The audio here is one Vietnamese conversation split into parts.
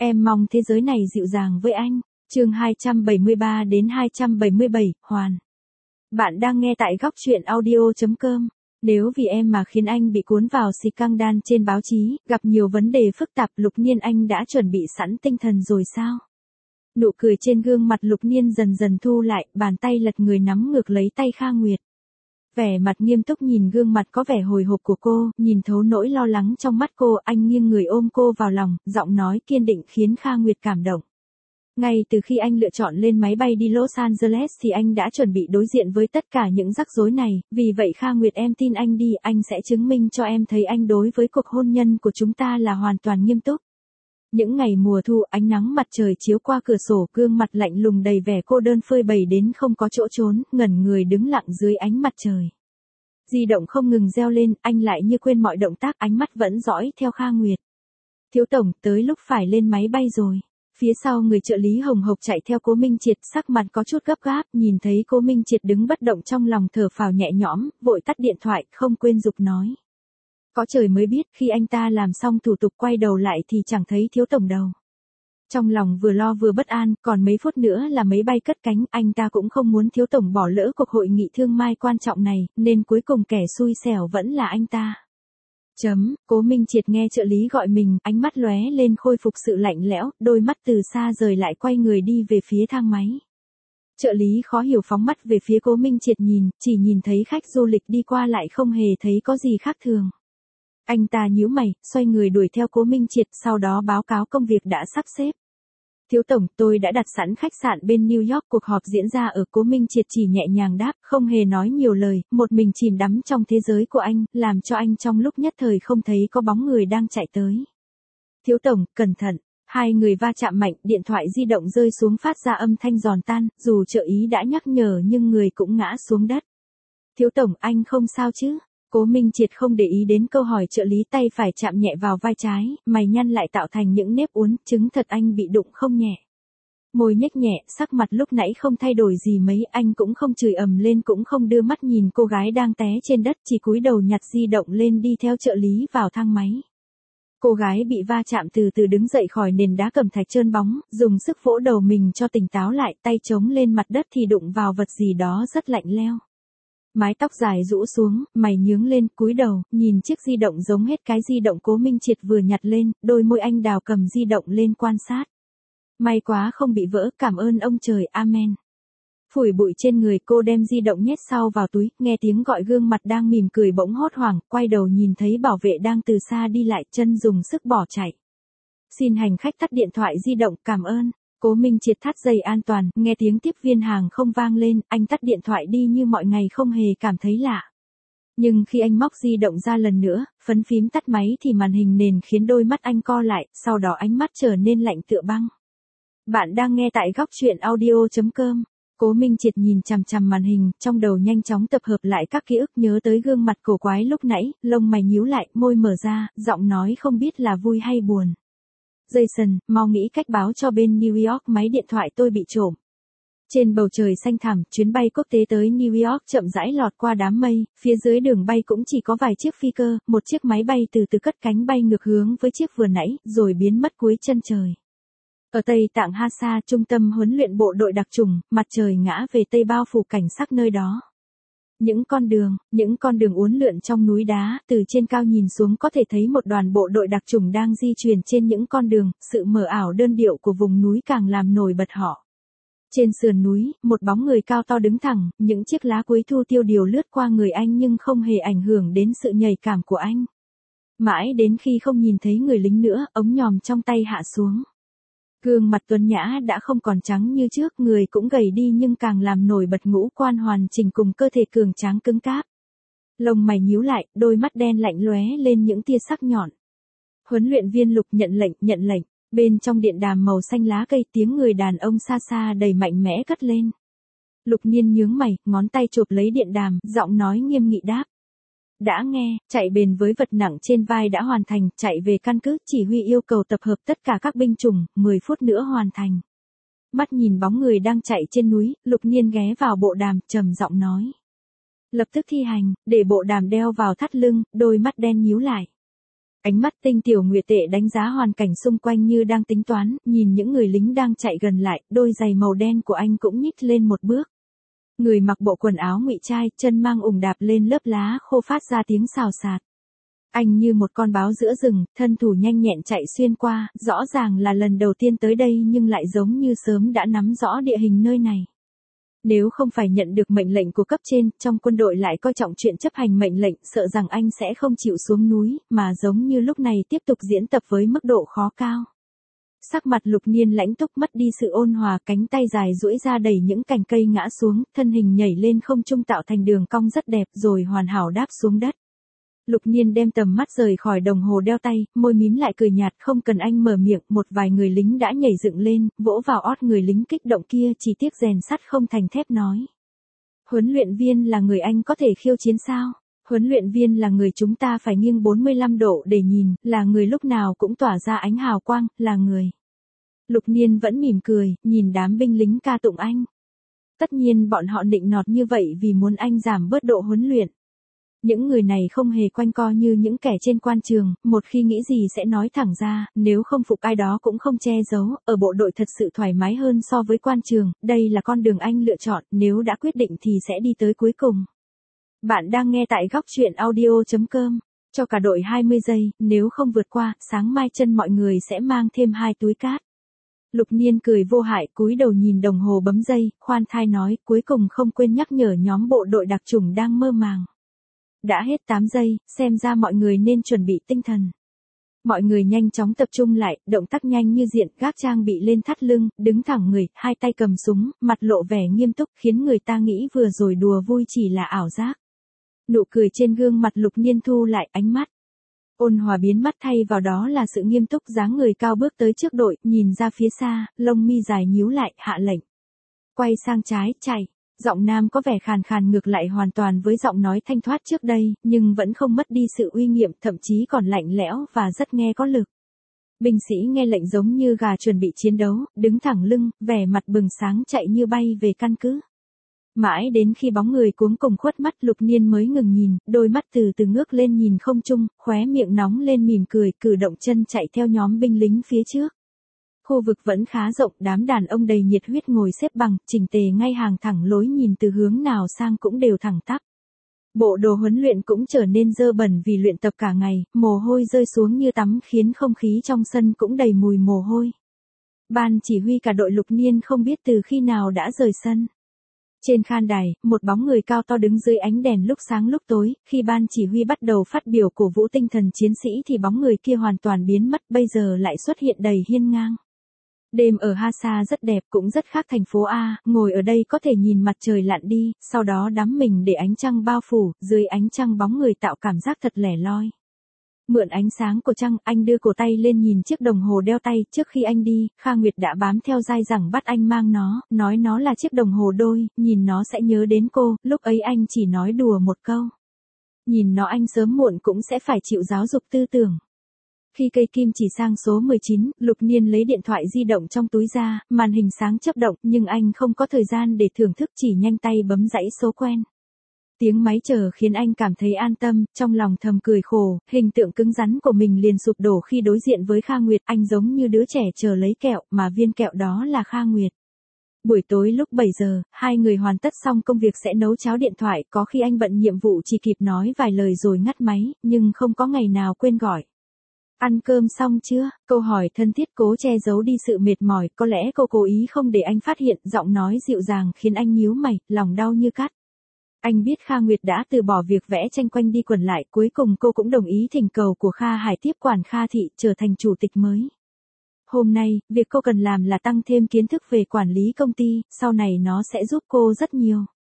Em mong thế giới này dịu dàng với anh. Chương 273 đến 277, Hoàn. Bạn đang nghe tại góc truyện audio.com. Nếu vì em mà khiến anh bị cuốn vào scandal trên báo chí, gặp nhiều vấn đề phức tạp, Lục Niên anh đã chuẩn bị sẵn tinh thần rồi sao? Nụ cười trên gương mặt Lục Niên dần dần thu lại, bàn tay lật người nắm ngược lấy tay Kha Nguyệt. Vẻ mặt nghiêm túc nhìn gương mặt có vẻ hồi hộp của cô, nhìn thấu nỗi lo lắng trong mắt cô, anh nghiêng người ôm cô vào lòng, giọng nói kiên định khiến Kha Nguyệt cảm động. Ngay từ khi anh lựa chọn lên máy bay đi Los Angeles thì anh đã chuẩn bị đối diện với tất cả những rắc rối này, vì vậy Kha Nguyệt em tin anh đi, anh sẽ chứng minh cho em thấy anh đối với cuộc hôn nhân của chúng ta là hoàn toàn nghiêm túc. Những ngày mùa thu, ánh nắng mặt trời chiếu qua cửa sổ, gương mặt lạnh lùng đầy vẻ cô đơn phơi bày đến không có chỗ trốn, ngẩn người đứng lặng dưới ánh mặt trời. Di động không ngừng reo lên, anh lại như quên mọi động tác, ánh mắt vẫn dõi theo Kha Nguyệt. Thiếu tổng, tới lúc phải lên máy bay rồi. Phía sau người trợ lý hồng hộc chạy theo Cố Minh Triệt, sắc mặt có chút gấp gáp, nhìn thấy Cố Minh Triệt đứng bất động trong lòng thở phào nhẹ nhõm, vội tắt điện thoại, không quên giục nói. Có trời mới biết, khi anh ta làm xong thủ tục quay đầu lại thì chẳng thấy thiếu tổng đâu. Trong lòng vừa lo vừa bất an, còn mấy phút nữa là máy bay cất cánh, anh ta cũng không muốn thiếu tổng bỏ lỡ cuộc hội nghị thương mai quan trọng này, nên cuối cùng kẻ xui xẻo vẫn là anh ta. Cố Minh Triệt nghe trợ lý gọi mình, ánh mắt lóe lên khôi phục sự lạnh lẽo, đôi mắt từ xa rời lại quay người đi về phía thang máy. Trợ lý khó hiểu phóng mắt về phía Cố Minh Triệt nhìn, chỉ nhìn thấy khách du lịch đi qua lại không hề thấy có gì khác thường. Anh ta nhíu mày, xoay người đuổi theo Cố Minh Triệt, sau đó báo cáo công việc đã sắp xếp. Thiếu tổng, tôi đã đặt sẵn khách sạn bên New York, cuộc họp diễn ra ở. Cố Minh Triệt chỉ nhẹ nhàng đáp, không hề nói nhiều lời, một mình chìm đắm trong thế giới của anh, làm cho anh trong lúc nhất thời không thấy có bóng người đang chạy tới. Thiếu tổng, cẩn thận. Hai người va chạm mạnh, điện thoại di động rơi xuống phát ra âm thanh giòn tan, dù trợ ý đã nhắc nhở nhưng người cũng ngã xuống đất. Thiếu tổng, anh không sao chứ? Cố Minh Triệt không để ý đến câu hỏi trợ lý, tay phải chạm nhẹ vào vai trái, mày nhăn lại tạo thành những nếp uốn, chứng thật anh bị đụng không nhẹ. Môi nhếch nhẹ, sắc mặt lúc nãy không thay đổi gì mấy, anh cũng không chửi ầm lên cũng không đưa mắt nhìn cô gái đang té trên đất, chỉ cúi đầu nhặt di động lên đi theo trợ lý vào thang máy. Cô gái bị va chạm từ từ đứng dậy khỏi nền đá cẩm thạch trơn bóng, dùng sức vỗ đầu mình cho tỉnh táo lại, tay chống lên mặt đất thì đụng vào vật gì đó rất lạnh lẽo. Mái tóc dài rũ xuống, mày nhướng lên, cúi đầu, nhìn chiếc di động giống hết cái di động Cố Minh Triệt vừa nhặt lên, đôi môi anh đào cầm di động lên quan sát. May quá không bị vỡ, cảm ơn ông trời, amen. Phủi bụi trên người, cô đem di động nhét sau vào túi, nghe tiếng gọi, gương mặt đang mỉm cười bỗng hốt hoảng, quay đầu nhìn thấy bảo vệ đang từ xa đi lại, chân dùng sức bỏ chạy. Xin hành khách tắt điện thoại di động, cảm ơn. Cố Minh Triệt thắt dây an toàn, nghe tiếng tiếp viên hàng không vang lên, anh tắt điện thoại đi như mọi ngày không hề cảm thấy lạ. Nhưng khi anh móc di động ra lần nữa, phấn phím tắt máy thì màn hình nền khiến đôi mắt anh co lại, sau đó ánh mắt trở nên lạnh tựa băng. Bạn đang nghe tại góc truyện audio.com. Cố Minh Triệt nhìn chằm chằm màn hình, trong đầu nhanh chóng tập hợp lại các ký ức, nhớ tới gương mặt cổ quái lúc nãy, lông mày nhíu lại, môi mở ra, giọng nói không biết là vui hay buồn. Jason, mau nghĩ cách báo cho bên New York, máy điện thoại tôi bị trộm. Trên bầu trời xanh thẳm, chuyến bay quốc tế tới New York chậm rãi lọt qua đám mây, phía dưới đường bay cũng chỉ có vài chiếc phi cơ, một chiếc máy bay từ từ cất cánh bay ngược hướng với chiếc vừa nãy, rồi biến mất cuối chân trời. Ở Tây Tạng Hasa, trung tâm huấn luyện bộ đội đặc chủng, mặt trời ngã về Tây bao phủ cảnh sắc nơi đó. Những con đường uốn lượn trong núi đá, từ trên cao nhìn xuống có thể thấy một đoàn bộ đội đặc chủng đang di chuyển trên những con đường, sự mờ ảo đơn điệu của vùng núi càng làm nổi bật họ. Trên sườn núi, một bóng người cao to đứng thẳng, những chiếc lá cuối thu tiêu điều lướt qua người anh nhưng không hề ảnh hưởng đến sự nhạy cảm của anh. Mãi đến khi không nhìn thấy người lính nữa, ống nhòm trong tay hạ xuống. Gương mặt tuấn nhã đã không còn trắng như trước, người cũng gầy đi nhưng càng làm nổi bật ngũ quan hoàn chỉnh cùng cơ thể cường tráng cứng cáp. Lông mày nhíu lại, đôi mắt đen lạnh lóe lên những tia sắc nhọn. Huấn luyện viên Lục nhận lệnh. Bên trong điện đàm màu xanh lá cây, tiếng người đàn ông xa xa đầy mạnh mẽ cất lên. Lục Niên nhướng mày, ngón tay chộp lấy điện đàm, giọng nói nghiêm nghị đáp. Đã nghe, chạy bền với vật nặng trên vai đã hoàn thành, chạy về căn cứ, chỉ huy yêu cầu tập hợp tất cả các binh chủng, 10 phút nữa hoàn thành. Mắt nhìn bóng người đang chạy trên núi, Lục Niên ghé vào bộ đàm, trầm giọng nói. Lập tức thi hành, để bộ đàm đeo vào thắt lưng, đôi mắt đen nhíu lại. Ánh mắt Tinh Tiểu Nguyệt tệ đánh giá hoàn cảnh xung quanh như đang tính toán, nhìn những người lính đang chạy gần lại, đôi giày màu đen của anh cũng nhích lên một bước. Người mặc bộ quần áo ngụy trai, chân mang ủng đạp lên lớp lá khô phát ra tiếng xào xạc. Anh như một con báo giữa rừng, thân thủ nhanh nhẹn chạy xuyên qua, rõ ràng là lần đầu tiên tới đây nhưng lại giống như sớm đã nắm rõ địa hình nơi này. Nếu không phải nhận được mệnh lệnh của cấp trên, trong quân đội lại coi trọng chuyện chấp hành mệnh lệnh, sợ rằng anh sẽ không chịu xuống núi, mà giống như lúc này tiếp tục diễn tập với mức độ khó cao. Sắc mặt Lục Niên lãnh túc, mất đi sự ôn hòa, cánh tay dài duỗi ra đẩy những cành cây ngã xuống, thân hình nhảy lên không trung tạo thành đường cong rất đẹp rồi hoàn hảo đáp xuống đất. Lục Niên đem tầm mắt rời khỏi đồng hồ đeo tay, môi mím lại cười nhạt, không cần anh mở miệng, một vài người lính đã nhảy dựng lên, vỗ vào ót người lính kích động kia, chỉ tiếc rèn sắt không thành thép nói. Huấn luyện viên là người anh có thể khiêu chiến sao? Huấn luyện viên là người chúng ta phải nghiêng 45 độ để nhìn, là người lúc nào cũng tỏa ra ánh hào quang, là người. Lục Niên vẫn mỉm cười, nhìn đám binh lính ca tụng anh. Tất nhiên bọn họ nịnh nọt như vậy vì muốn anh giảm bớt độ huấn luyện. Những người này không hề quanh co như những kẻ trên quan trường, một khi nghĩ gì sẽ nói thẳng ra, nếu không phục ai đó cũng không che giấu, ở bộ đội thật sự thoải mái hơn so với quan trường, đây là con đường anh lựa chọn, nếu đã quyết định thì sẽ đi tới cuối cùng. Bạn đang nghe tại góc truyện audio.com, cho cả đội 20 giây, nếu không vượt qua, sáng mai chân mọi người sẽ mang thêm 2 túi cát. Lục Niên cười vô hại, cúi đầu nhìn đồng hồ bấm giây, khoan thai nói, cuối cùng không quên nhắc nhở nhóm bộ đội đặc chủng đang mơ màng. Đã hết 8 giây, xem ra mọi người nên chuẩn bị tinh thần. Mọi người nhanh chóng tập trung lại, động tác nhanh như điện, gác trang bị lên thắt lưng, đứng thẳng người, hai tay cầm súng, mặt lộ vẻ nghiêm túc, khiến người ta nghĩ vừa rồi đùa vui chỉ là ảo giác. Nụ cười trên gương mặt Lục Niên thu lại, ánh mắt ôn hòa biến mất, thay vào đó là sự nghiêm túc, dáng người cao bước tới trước đội, nhìn ra phía xa, lông mi dài nhíu lại, hạ lệnh. Quay sang trái, chạy. Giọng nam có vẻ khàn khàn ngược lại hoàn toàn với giọng nói thanh thoát trước đây, nhưng vẫn không mất đi sự uy nghiêm, thậm chí còn lạnh lẽo và rất nghe có lực. Binh sĩ nghe lệnh giống như gà chuẩn bị chiến đấu, đứng thẳng lưng, vẻ mặt bừng sáng chạy như bay về căn cứ. Mãi đến khi bóng người cuống cùng khuất mắt, Lục Niên mới ngừng nhìn, đôi mắt từ từ ngước lên nhìn không trung, khóe miệng nóng lên mỉm cười, cử động chân chạy theo nhóm binh lính phía trước. Khu vực vẫn khá rộng, đám đàn ông đầy nhiệt huyết ngồi xếp bằng, chỉnh tề ngay hàng thẳng lối, nhìn từ hướng nào sang cũng đều thẳng tắp. Bộ đồ huấn luyện cũng trở nên dơ bẩn vì luyện tập cả ngày, mồ hôi rơi xuống như tắm khiến không khí trong sân cũng đầy mùi mồ hôi. Ban chỉ huy cả đội Lục Niên không biết từ khi nào đã rời sân. Trên khan đài, một bóng người cao to đứng dưới ánh đèn lúc sáng lúc tối, khi ban chỉ huy bắt đầu phát biểu cổ vũ tinh thần chiến sĩ thì bóng người kia hoàn toàn biến mất, bây giờ lại xuất hiện đầy hiên ngang. Đêm ở Hasa rất đẹp, cũng rất khác thành phố A, ngồi ở đây có thể nhìn mặt trời lặn đi, sau đó đắm mình để ánh trăng bao phủ, dưới ánh trăng bóng người tạo cảm giác thật lẻ loi. Mượn ánh sáng của trăng, anh đưa cổ tay lên nhìn chiếc đồng hồ đeo tay, trước khi anh đi, Kha Nguyệt đã bám theo dai dẳng bắt anh mang nó, nói nó là chiếc đồng hồ đôi, nhìn nó sẽ nhớ đến cô, lúc ấy anh chỉ nói đùa một câu. Nhìn nó anh sớm muộn cũng sẽ phải chịu giáo dục tư tưởng. Khi cây kim chỉ sang số 19, Lục Niên lấy điện thoại di động trong túi ra, màn hình sáng chớp động, nhưng anh không có thời gian để thưởng thức, chỉ nhanh tay bấm dãy số quen. Tiếng máy chờ khiến anh cảm thấy an tâm, trong lòng thầm cười khổ, hình tượng cứng rắn của mình liền sụp đổ khi đối diện với Kha Nguyệt, anh giống như đứa trẻ chờ lấy kẹo, mà viên kẹo đó là Kha Nguyệt. Buổi tối lúc 7 giờ, hai người hoàn tất xong công việc sẽ nấu cháo điện thoại, có khi anh bận nhiệm vụ chỉ kịp nói vài lời rồi ngắt máy, nhưng không có ngày nào quên gọi. Ăn cơm xong chưa? Câu hỏi thân thiết cố che giấu đi sự mệt mỏi, có lẽ cô cố ý không để anh phát hiện, giọng nói dịu dàng khiến anh nhíu mày, lòng đau như cắt. Anh biết Kha Nguyệt đã từ bỏ việc vẽ tranh quanh đi quẩn lại, cuối cùng cô cũng đồng ý thỉnh cầu của Kha Hải tiếp quản Kha Thị, trở thành chủ tịch mới. Hôm nay, việc cô cần làm là tăng thêm kiến thức về quản lý công ty, sau này nó sẽ giúp cô rất nhiều.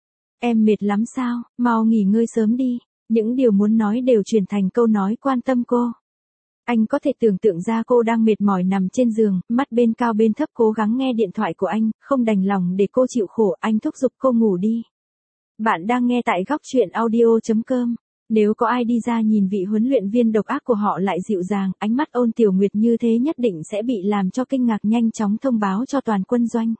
Em mệt lắm sao? Mau nghỉ ngơi sớm đi. Những điều muốn nói đều chuyển thành câu nói quan tâm cô. Anh có thể tưởng tượng ra cô đang mệt mỏi nằm trên giường, mắt bên cao bên thấp cố gắng nghe điện thoại của anh, không đành lòng để cô chịu khổ, anh thúc giục cô ngủ đi. Bạn đang nghe tại góc truyện audio.com. Nếu có ai đi ra nhìn vị huấn luyện viên độc ác của họ lại dịu dàng, ánh mắt ôn tiểu nguyệt như thế nhất định sẽ bị làm cho kinh ngạc, nhanh chóng thông báo cho toàn quân doanh.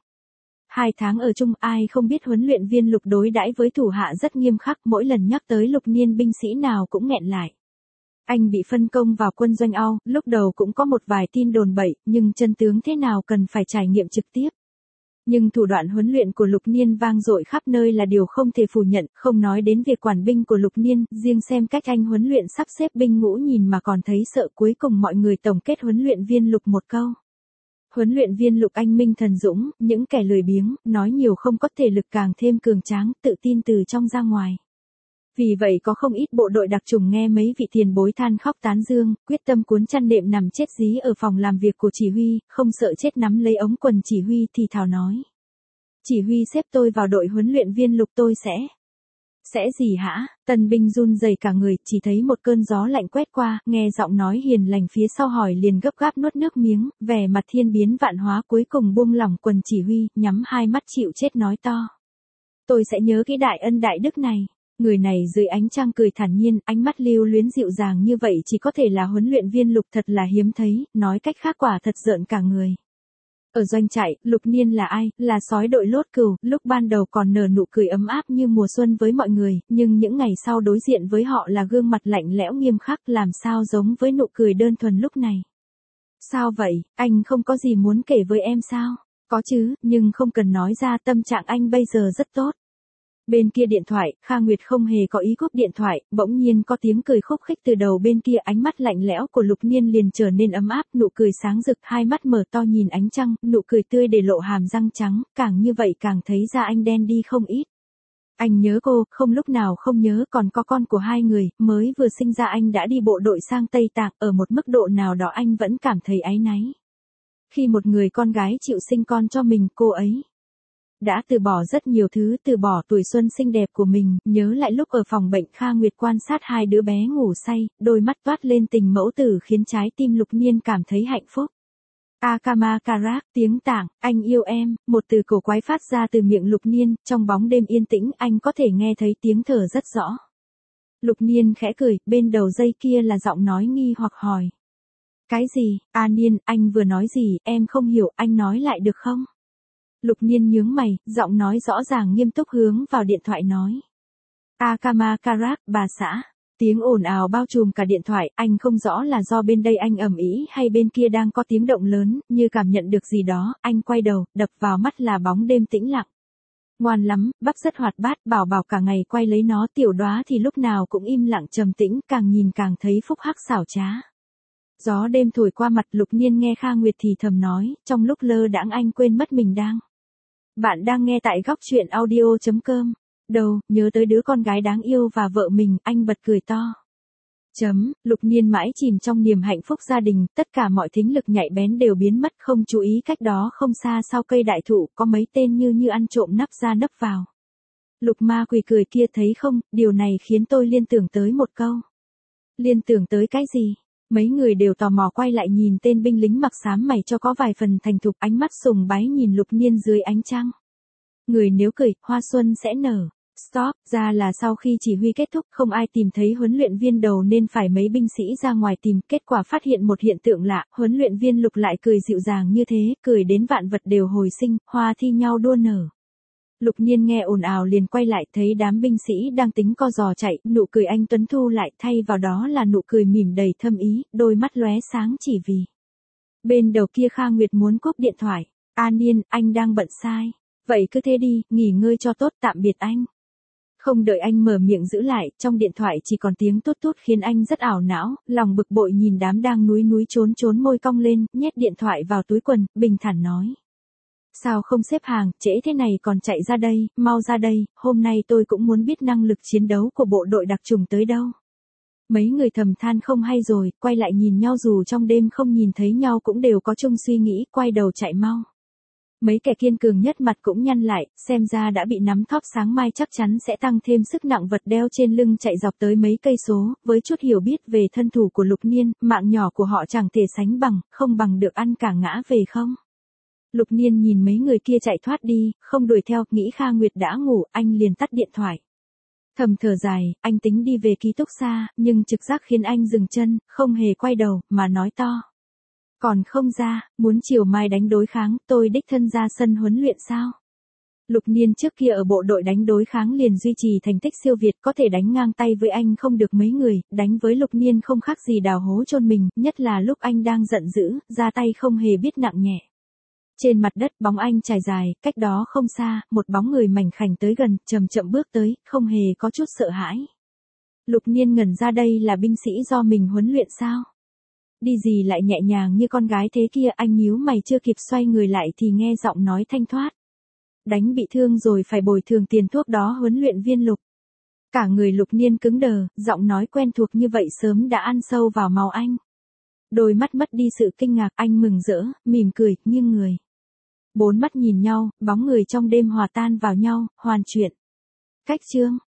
2 tháng ở chung, ai không biết huấn luyện viên Lục đối đãi với thủ hạ rất nghiêm khắc, mỗi lần nhắc tới Lục Niên binh sĩ nào cũng nghẹn lại. Anh bị phân công vào quân doanh Âu, lúc đầu cũng có một vài tin đồn bậy, nhưng chân tướng thế nào cần phải trải nghiệm trực tiếp. Nhưng thủ đoạn huấn luyện của Lục Niên vang dội khắp nơi là điều không thể phủ nhận, không nói đến việc quản binh của Lục Niên, riêng xem cách anh huấn luyện sắp xếp binh ngũ nhìn mà còn thấy sợ. Cuối cùng mọi người tổng kết huấn luyện viên Lục một câu. Huấn luyện viên Lục anh minh thần dũng, những kẻ lười biếng, nói nhiều không có thể lực càng thêm cường tráng, tự tin từ trong ra ngoài. Vì vậy có không ít bộ đội đặc chủng nghe mấy vị tiền bối than khóc tán dương, quyết tâm cuốn chăn đệm nằm chết dí ở phòng làm việc của chỉ huy, không sợ chết nắm lấy ống quần chỉ huy thì thào nói. Chỉ huy xếp tôi vào đội huấn luyện viên Lục tôi sẽ gì hả? Tân binh run rẩy cả người, chỉ thấy một cơn gió lạnh quét qua, nghe giọng nói hiền lành phía sau hỏi liền gấp gáp nuốt nước miếng, vẻ mặt thiên biến vạn hóa cuối cùng buông lỏng quần chỉ huy, nhắm hai mắt chịu chết nói to. Tôi sẽ nhớ cái đại ân đại đức này. Người này dưới ánh trăng cười thản nhiên, ánh mắt lưu luyến dịu dàng như vậy chỉ có thể là huấn luyện viên Lục, thật là hiếm thấy, nói cách khác quả thật rợn cả người. Ở doanh trại, Lục Niên là ai? Là sói đội lốt cừu, lúc ban đầu còn nở nụ cười ấm áp như mùa xuân với mọi người, nhưng những ngày sau đối diện với họ là gương mặt lạnh lẽo nghiêm khắc, làm sao giống với nụ cười đơn thuần lúc này. Sao vậy, anh không có gì muốn kể với em sao? Có chứ, nhưng không cần nói ra, tâm trạng anh bây giờ rất tốt. Bên kia điện thoại, Kha Nguyệt không hề có ý cúp điện thoại, bỗng nhiên có tiếng cười khúc khích từ đầu bên kia, ánh mắt lạnh lẽo của Lục Niên liền trở nên ấm áp, nụ cười sáng rực, hai mắt mở to nhìn ánh trăng, nụ cười tươi để lộ hàm răng trắng, càng như vậy càng thấy ra anh đen đi không ít. Anh nhớ cô, không lúc nào không nhớ, còn có con của hai người, mới vừa sinh ra anh đã đi bộ đội sang Tây Tạng, ở một mức độ nào đó anh vẫn cảm thấy áy náy. Khi một người con gái chịu sinh con cho mình, cô ấy đã từ bỏ rất nhiều thứ, từ bỏ tuổi xuân xinh đẹp của mình, nhớ lại lúc ở phòng bệnh Kha Nguyệt quan sát hai đứa bé ngủ say, đôi mắt toát lên tình mẫu tử khiến trái tim Lục Niên cảm thấy hạnh phúc. Akama Karak, tiếng Tạng, anh yêu em, một từ cổ quái phát ra từ miệng Lục Niên, trong bóng đêm yên tĩnh anh có thể nghe thấy tiếng thở rất rõ. Lục Niên khẽ cười, bên đầu dây kia là giọng nói nghi hoặc hỏi. Cái gì, Niên, anh vừa nói gì, em không hiểu, anh nói lại được không? Lục Niên nhướng mày, giọng nói rõ ràng nghiêm túc hướng vào điện thoại nói. Akama Karak, bà xã. Tiếng ồn ào bao trùm cả điện thoại, anh không rõ là do bên đây anh ầm ĩ hay bên kia đang có tiếng động lớn, như cảm nhận được gì đó, anh quay đầu, đập vào mắt là bóng đêm tĩnh lặng. Ngoan lắm, Bắp rất hoạt bát, bảo bảo cả ngày quay lấy nó, Tiểu Đoá thì lúc nào cũng im lặng trầm tĩnh, càng nhìn càng thấy phúc hắc xảo trá. Gió đêm thổi qua mặt Lục Niên nghe Kha Nguyệt thì thầm nói, trong lúc lơ đãng anh quên mất mình đang. Bạn đang nghe tại góc truyện audio.com. Đâu, nhớ tới đứa con gái đáng yêu và vợ mình, anh bật cười to. Lục Niên mãi chìm trong niềm hạnh phúc gia đình, tất cả mọi thính lực nhạy bén đều biến mất, không chú ý cách đó không xa sau cây đại thụ, có mấy tên như ăn trộm nấp ra nấp vào. Lục ma quỷ cười kia thấy không, điều này khiến tôi liên tưởng tới một câu. Liên tưởng tới cái gì? Mấy người đều tò mò quay lại nhìn tên binh lính mặc xám mày cho có vài phần thành thục, ánh mắt sùng bái nhìn Lục Niên dưới ánh trăng. Người nếu cười, hoa xuân sẽ nở. Stop, ra là sau khi chỉ huy kết thúc không ai tìm thấy huấn luyện viên đầu nên phải mấy binh sĩ ra ngoài tìm, kết quả phát hiện một hiện tượng lạ, huấn luyện viên Lục lại cười dịu dàng như thế, cười đến vạn vật đều hồi sinh, hoa thi nhau đua nở. Lục Niên nghe ồn ào liền quay lại, thấy đám binh sĩ đang tính co giò chạy, nụ cười anh tuấn thu lại, thay vào đó là nụ cười mỉm đầy thâm ý, đôi mắt lóe sáng chỉ vì. Bên đầu kia Kha Nguyệt muốn cúp điện thoại. Niên, anh đang bận sai. Vậy cứ thế đi, nghỉ ngơi cho tốt, tạm biệt anh. Không đợi anh mở miệng giữ lại, trong điện thoại chỉ còn tiếng tút tút khiến anh rất ảo não, lòng bực bội nhìn đám đang núi trốn môi cong lên, nhét điện thoại vào túi quần, bình thản nói. Sao không xếp hàng, trễ thế này còn chạy ra đây, mau ra đây, hôm nay tôi cũng muốn biết năng lực chiến đấu của bộ đội đặc chủng tới đâu. Mấy người thầm than không hay rồi, quay lại nhìn nhau dù trong đêm không nhìn thấy nhau cũng đều có chung suy nghĩ, quay đầu chạy mau. Mấy kẻ kiên cường nhất mặt cũng nhăn lại, xem ra đã bị nắm thóp, sáng mai chắc chắn sẽ tăng thêm sức nặng vật đeo trên lưng, chạy dọc tới mấy cây số, với chút hiểu biết về thân thủ của Lục Niên, mạng nhỏ của họ chẳng thể sánh bằng, không bằng được ăn cả ngã về không. Lục Niên nhìn mấy người kia chạy thoát đi, không đuổi theo, nghĩ Kha Nguyệt đã ngủ, anh liền tắt điện thoại. Thầm thở dài, anh tính đi về ký túc xá, nhưng trực giác khiến anh dừng chân, không hề quay đầu, mà nói to. Còn không ra, muốn chiều mai đánh đối kháng, tôi đích thân ra sân huấn luyện sao? Lục Niên trước kia ở bộ đội đánh đối kháng liền duy trì thành tích siêu việt, có thể đánh ngang tay với anh không được mấy người, đánh với Lục Niên không khác gì đào hố chôn mình, nhất là lúc anh đang giận dữ, ra tay không hề biết nặng nhẹ. Trên mặt đất bóng anh trải dài, cách đó không xa, một bóng người mảnh khảnh tới gần, chậm chậm bước tới, không hề có chút sợ hãi. Lục Niên ngẩn ra, đây là binh sĩ do mình huấn luyện sao? Đi gì lại nhẹ nhàng như con gái thế kia, anh nhíu mày chưa kịp xoay người lại thì nghe giọng nói thanh thoát. Đánh bị thương rồi phải bồi thường tiền thuốc đó, huấn luyện viên Lục. Cả người Lục Niên cứng đờ, giọng nói quen thuộc như vậy sớm đã ăn sâu vào máu anh. Đôi mắt mất đi sự kinh ngạc, anh mừng rỡ, mỉm cười, nghiêng người. Bốn mắt nhìn nhau, bóng người trong đêm hòa tan vào nhau, hoàn chuyện. Cách chương